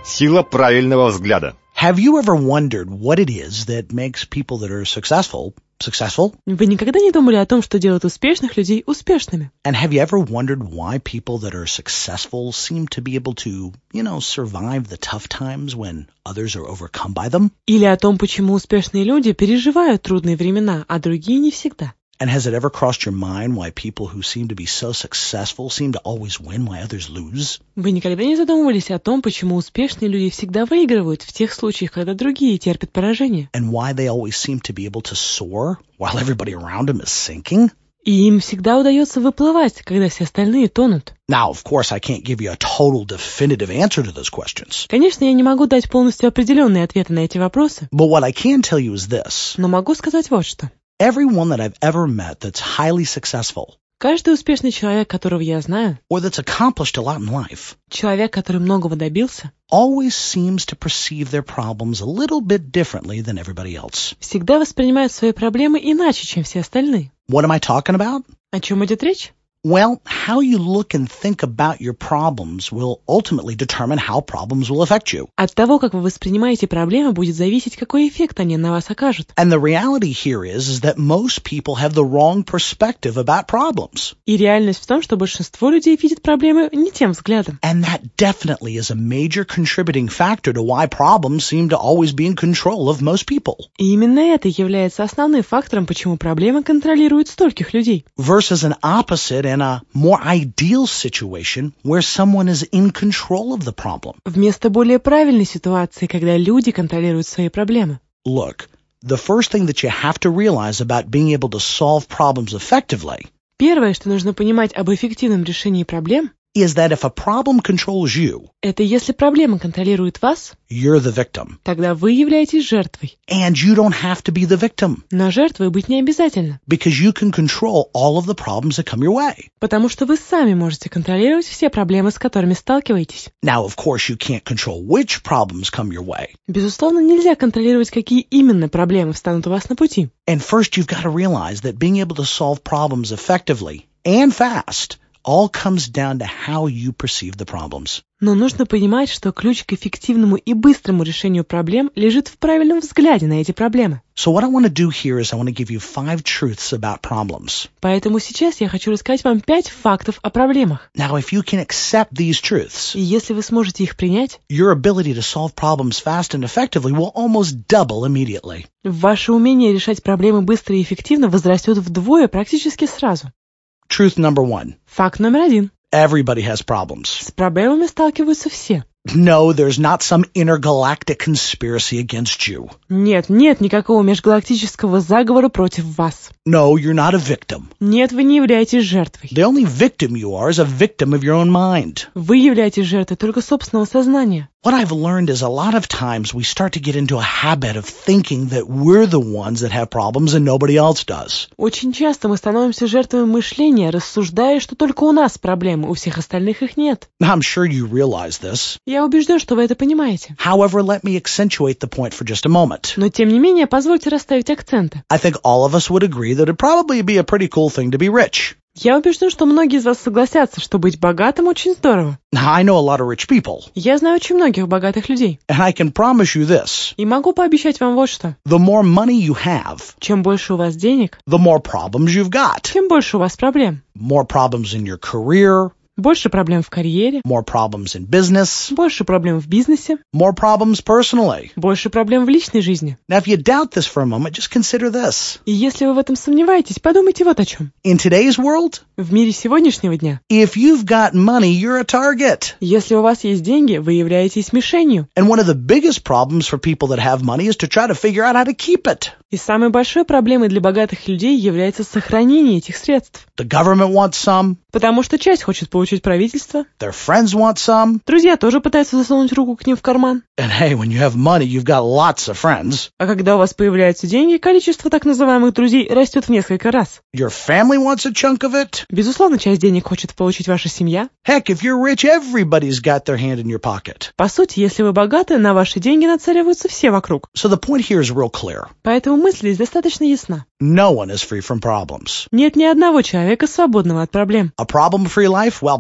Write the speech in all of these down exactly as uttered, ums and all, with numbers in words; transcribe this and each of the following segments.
Сила правильного взгляда. Have you ever wondered what it is that makes people that are successful successful? Вы никогда не думали о том, что делает успешных людей успешными? And have you ever wondered why people that are successful seem to be able to, you know, survive the tough times when others are overcome by them? Или о том, почему успешные люди переживают трудные времена, а другие не всегда? And has it ever crossed your mind why people who seem to be so successful seem to always win while others lose? Вы никогда не задумывались о том, почему успешные люди всегда выигрывают в тех случаях, когда другие терпят поражение? And why they always seem to be able to soar while everybody around them is sinking? И им всегда удается выплывать, когда все остальные тонут. Now, of course, I can't give you a total definitive answer to those questions. Конечно, я не могу дать полностью определенные ответы на эти вопросы, But what I can tell you is this. но могу сказать вот что. Everyone that I've ever met that's highly successful, Каждый успешный человек, которого я знаю, or that's accomplished a lot in life, человек, который многого добился, always seems to perceive their problems a little bit differently than everybody else. всегда воспринимает свои проблемы иначе, чем все остальные. What am I talking about? О чем идет речь? Well, how you look and think about your problems will ultimately determine how problems will affect you. От того, как вы воспринимаете проблемы, будет зависеть, какой эффект они на вас окажут. And the reality here is, is that most people have the wrong perspective about problems. И реальность в том, что большинство людей видят проблемы не тем взглядом. And that definitely is a major contributing factor to why problems seem to always be in control of most people. И именно это является основным фактором, почему проблемы контролируют стольких людей. Versus an opposite and a more ideal situation where someone is in control of the problem. Вместо более правильной ситуации, когда люди контролируют свои проблемы. Look, the first thing that you have to realize about being able to solve problems effectively Первое, что нужно понимать об эффективном решении проблем, is that if a problem controls you, это если проблема контролирует вас, you're the victim. тогда вы являетесь жертвой. And you don't have to be the victim Но жертвой быть не обязательно, because you can control all of the problems that come your way. потому что вы сами можете контролировать все проблемы, с которыми сталкиваетесь. Now, of course, you can't control which problems come your way. Безусловно, нельзя контролировать, какие именно проблемы встанут у вас на пути. And first, you've got to realize that being able to solve problems effectively and fast all comes down to how you perceive the problems. Но нужно понимать, что ключ к эффективному и быстрому решению проблем лежит в правильном взгляде на эти проблемы. So what I want to do here is I want to give you five truths about problems. Поэтому сейчас я хочу рассказать вам пять фактов о проблемах. Now, if you can accept these truths, И если вы сможете их принять, your ability to solve problems fast and effectively will almost double immediately. ваше умение решать проблемы быстро и эффективно возрастет вдвое практически сразу. Truth number one. Факт номер один. Everybody has problems. С проблемами сталкиваются все. No, there's not some intergalactic conspiracy against you. Нет, нет никакого межгалактического заговора против вас. No, you're not a victim. Нет, вы не являетесь жертвой. The only victim you are is a victim of your own mind. Вы являетесь жертвой только собственного сознания. What I've learned is a lot of times we start to get into a habit of thinking that we're the ones that have problems and nobody else does. Очень часто мы становимся жертвами мышления, рассуждая, что только у нас проблемы, у всех остальных их нет. I'm sure you realize this. Я убежден, что вы это понимаете. However, let me accentuate the point for just a moment. Но тем не менее, позвольте расставить акценты. I think all of us would agree that it'd probably be a pretty cool thing to be rich. Я убежден, что многие из вас согласятся, что быть богатым очень здорово. Now, I know a lot of rich people, Я знаю очень многих богатых людей. and I can promise you this. И могу пообещать вам вот что. The more money you have, Чем больше у вас денег, the more problems you've got. тем больше у вас проблем. More problems in your career, Больше проблем в карьере, more problems in business, больше проблем в бизнесе, more problems personally. больше проблем в личной жизни. Now, if you doubt this for a moment, just consider this. И если вы в этом сомневаетесь, подумайте вот о чем. In today's world, В мире сегодняшнего дня, if you've got money, you're a target. если у вас есть деньги, вы являетесь мишенью. And one of the biggest problems for people that have money is to try to figure out how to keep it. И самой большой проблемой для богатых людей является сохранение этих средств. The government wants some, Потому что часть хочет получить правительство, their friends want some, друзья тоже пытаются засунуть руку к ним в карман. and hey, when you have money, you've got lots of friends. А когда у вас появляются деньги, количество так называемых друзей растет в несколько раз. Your family wants a chunk of it. Безусловно, часть денег хочет получить ваша семья. Heck, if you're rich, everybody's got their hand in your pocket. По сути, если вы богаты, на ваши деньги нацеливаются все вокруг. So the point here is real clear. Поэтому мысль здесь достаточно ясна. No one is free from problems. Нет ни одного человека, свободного от проблем. A problem-free life? Well, pff,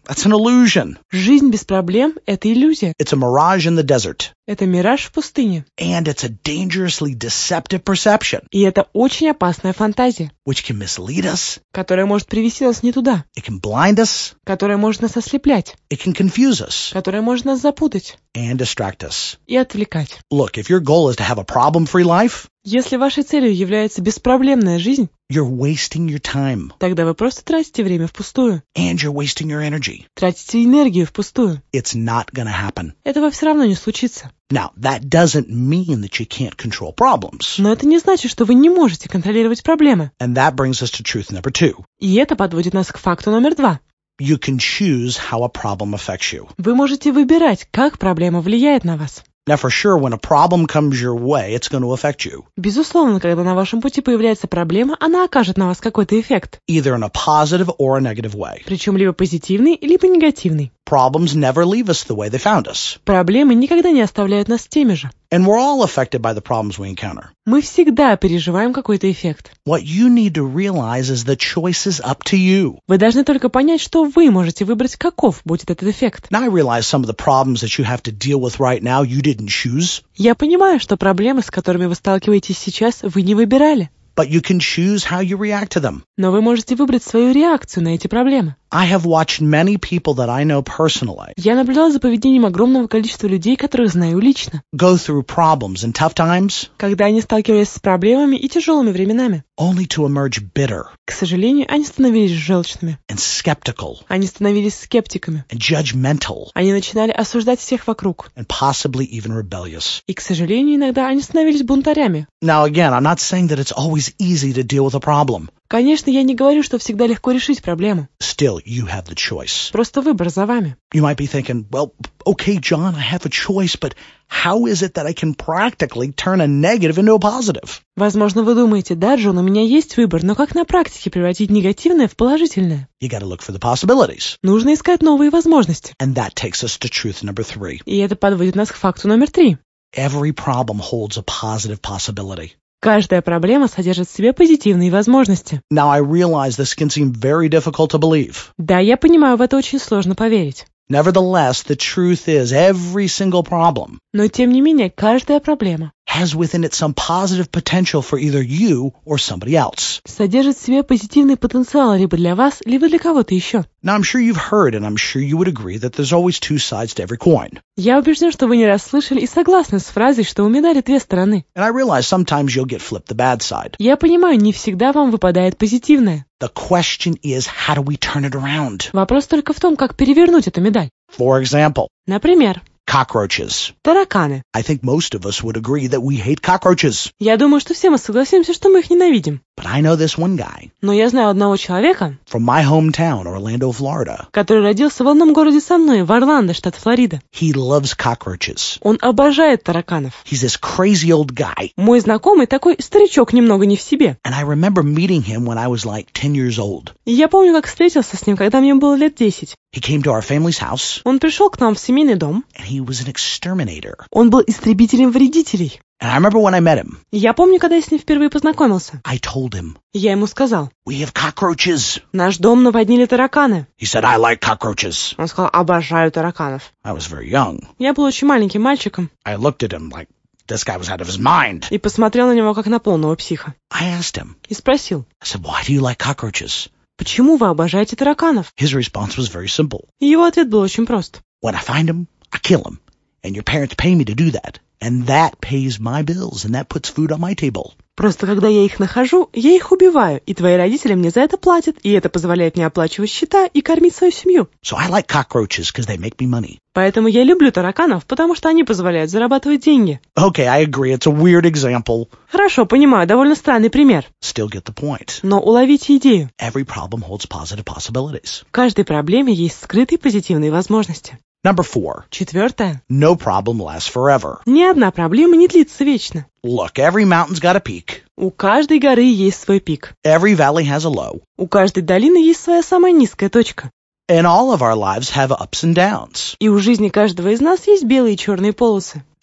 That's an illusion. Жизнь без проблем – это иллюзия. It's a mirage in the desert. Это мираж в пустыне. And it's a dangerously deceptive perception, И это очень опасная фантазия, which can mislead us, которая может привести нас не туда, it can blind us, которая может нас ослеплять, it can confuse us, которая может нас запутать and distract us. и отвлекать. Look, if your goal is to have a problem-free life, Если вашей целью является беспроблемная жизнь, you're wasting your time, тогда вы просто тратите время впустую, and you're wasting your energy. тратите энергию впустую. It's not going to happen. Этого все равно не случится. Now, that doesn't mean that you can't control problems. Но это не значит, что вы не можете контролировать проблемы. And that brings us to truth number two. И это подводит нас к факту номер два. You can choose how a problem affects you. Вы можете выбирать, как проблема влияет на вас. Now, for sure, when a problem comes your way, it's going to affect you, Безусловно, когда на вашем пути появляется проблема, она окажет на вас какой-то эффект. either in a positive or a negative way. Причем либо позитивный, либо негативный. Problems never leave us the way they found us. Проблемы никогда не оставляют нас теми же. And we're all affected by the problems we encounter. Мы всегда переживаем какой-то эффект. What you need to realize is the choice is up to you. Вы должны только понять, что вы можете выбрать, каков будет этот эффект. Now I realize some of the problems that you have to deal with right now you didn't choose, Я понимаю, что проблемы, с которыми вы сталкиваетесь сейчас, вы не выбирали. but you can choose how you react to them. Но вы можете выбрать свою реакцию на эти проблемы. I have watched many people that I know personally Я наблюдала за поведением огромного количества людей, которых знаю лично, go through problems and tough times когда они сталкивались с проблемами и тяжелыми временами. only to emerge bitter К сожалению, они становились желчными, and skeptical они становились скептиками, and judgmental они начинали осуждать всех вокруг, and possibly even rebellious. и, к сожалению, иногда они становились бунтарями. Now again, I'm not saying that it's always easy to deal with a problem. Конечно, я не говорю, что всегда легко решить проблему. Still, you have the choice. Просто выбор за вами. You might be thinking, well, okay, John, I have a choice, but how is it that I can practically turn a negative into a positive? Возможно, вы думаете, да, Джон, у меня есть выбор, но как на практике превратить негативное в положительное? You got to look for the possibilities. Нужно искать новые возможности. And that takes us to truth number three. И это подводит нас к факту номер три. Every problem holds a positive possibility. Каждая проблема содержит в себе позитивные возможности. Now, I realize this can seem very difficult to believe. Да, я понимаю, в это очень сложно поверить. Nevertheless, the truth is every single problem Но, тем не менее, каждая проблема has within it some positive potential for either you or somebody else. содержит в себе позитивный потенциал либо для вас, либо для кого-то еще. Now, I'm sure you've heard, and I'm sure you would agree, that there's always two sides to every coin. Я убежден, что вы не раз слышали и согласны с фразой, что у медали две стороны. And I realize sometimes you'll get flipped the bad side. Я понимаю, не всегда вам выпадает позитивное. The question is, how do we turn it around? Вопрос только в том, как перевернуть эту медаль. For example, Например, cockroaches. тараканы. I think most of us would agree that we hate cockroaches. Я думаю, что все мы согласимся, что мы их ненавидим. But I know this one guy Но я знаю одного человека, from my hometown, Orlando, Florida. который родился в одном городе со мной, в Орландо, штат Флорида. He loves cockroaches. Он обожает тараканов. He's this crazy old guy. Мой знакомый такой старичок немного не в себе. And I remember meeting him when I was like ten years old. И я помню, как встретился с ним, когда мне было лет десять. He came to our family's house, Он пришел к нам в семейный дом. and he was an exterminator. Он был истребителем вредителей. And I remember when I met him, И я помню, когда я с ним впервые познакомился. I told him, И я ему сказал, we have cockroaches. наш дом наводнили тараканы. He said, I like cockroaches. Он сказал, обожаю тараканов. I was very young. Я был очень маленьким мальчиком I looked at him like this guy was out of his mind. и посмотрел на него как на полного психа. I asked him, И спросил, I said, why do you like cockroaches? почему вы обожаете тараканов? His response was very simple. И его ответ был очень прост. When I find them, I kill them. And your parents pay me to do that. And that pays my bills, and that puts food on my table. Просто когда я их нахожу, я их убиваю, и твои родители мне за это платят, и это позволяет мне оплачивать счета и кормить свою семью. So I like cockroaches because they make me money. Поэтому я люблю тараканов, потому что они позволяют зарабатывать деньги. Okay, I agree. It's a weird example. Хорошо, понимаю, довольно странный пример. Still get the point. Но уловите идею. Every problem holds positive possibilities. В каждой проблеме есть скрытые позитивные возможности. Number four. Четвертое. No problem lasts forever. Ни одна проблема не длится вечно. Look, every mountain's got a peak. У каждой горы есть свой пик. Every valley has a low. У каждой долины есть своя самая низкая точка. And all of our lives have ups and downs. И у жизни каждого из нас есть белые и черные полосы.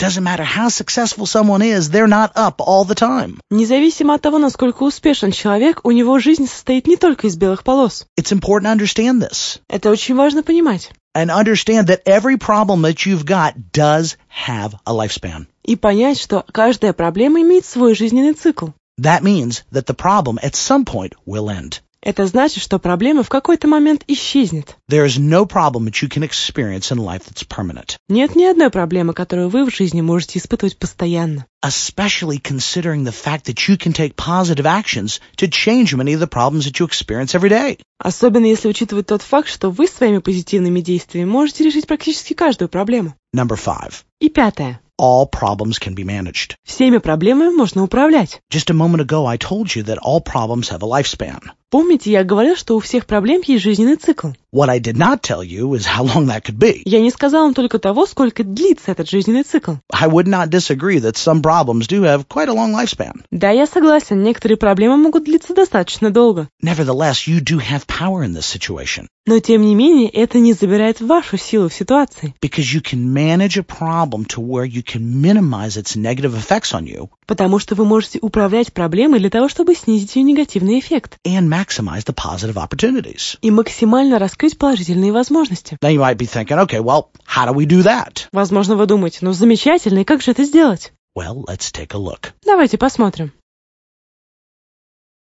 Doesn't matter how successful someone is, they're not up all the time. Независимо от того, насколько успешен человек, у него жизнь состоит не только из белых полос. It's important to understand this. Это очень важно понимать. And understand that every problem that you've got does have a lifespan. И понять, что каждая проблема имеет свой жизненный цикл. That means that the problem at some point will end. Это значит, что проблема в какой-то момент исчезнет. There is no problem that you can experience in life that's permanent. Нет ни одной проблемы, которую вы в жизни можете испытывать постоянно. Especially considering the fact that you can take positive actions to change many of the problems that you experience every day. Особенно если учитывать тот факт, что вы своими позитивными действиями можете решить практически каждую проблему. Number five. И пятое. All problems can be managed. Всеми проблемами можно управлять. Just a moment ago, I told you that all problems have a lifespan. Помните, я говорил, что у всех проблем есть жизненный цикл. What I did not tell you is how long that could be. Я не сказал вам только того, сколько длится этот жизненный цикл. I would not disagree that some problems do have quite a long lifespan. Да, я согласен, некоторые проблемы могут длиться достаточно долго. Nevertheless, you do have power in this situation. Но, тем не менее, это не забирает вашу силу в ситуации. Because you can manage a problem to where you can minimize its negative effects on you. Потому что вы можете управлять проблемой для того, чтобы снизить ее негативный эффект. And maximize the positive opportunities. И максимально раскрыть положительные возможности. Now you might be thinking, okay, well, how do we do that? Возможно, вы думаете, ну замечательно, и как же это сделать? Well, let's take a look. Давайте посмотрим.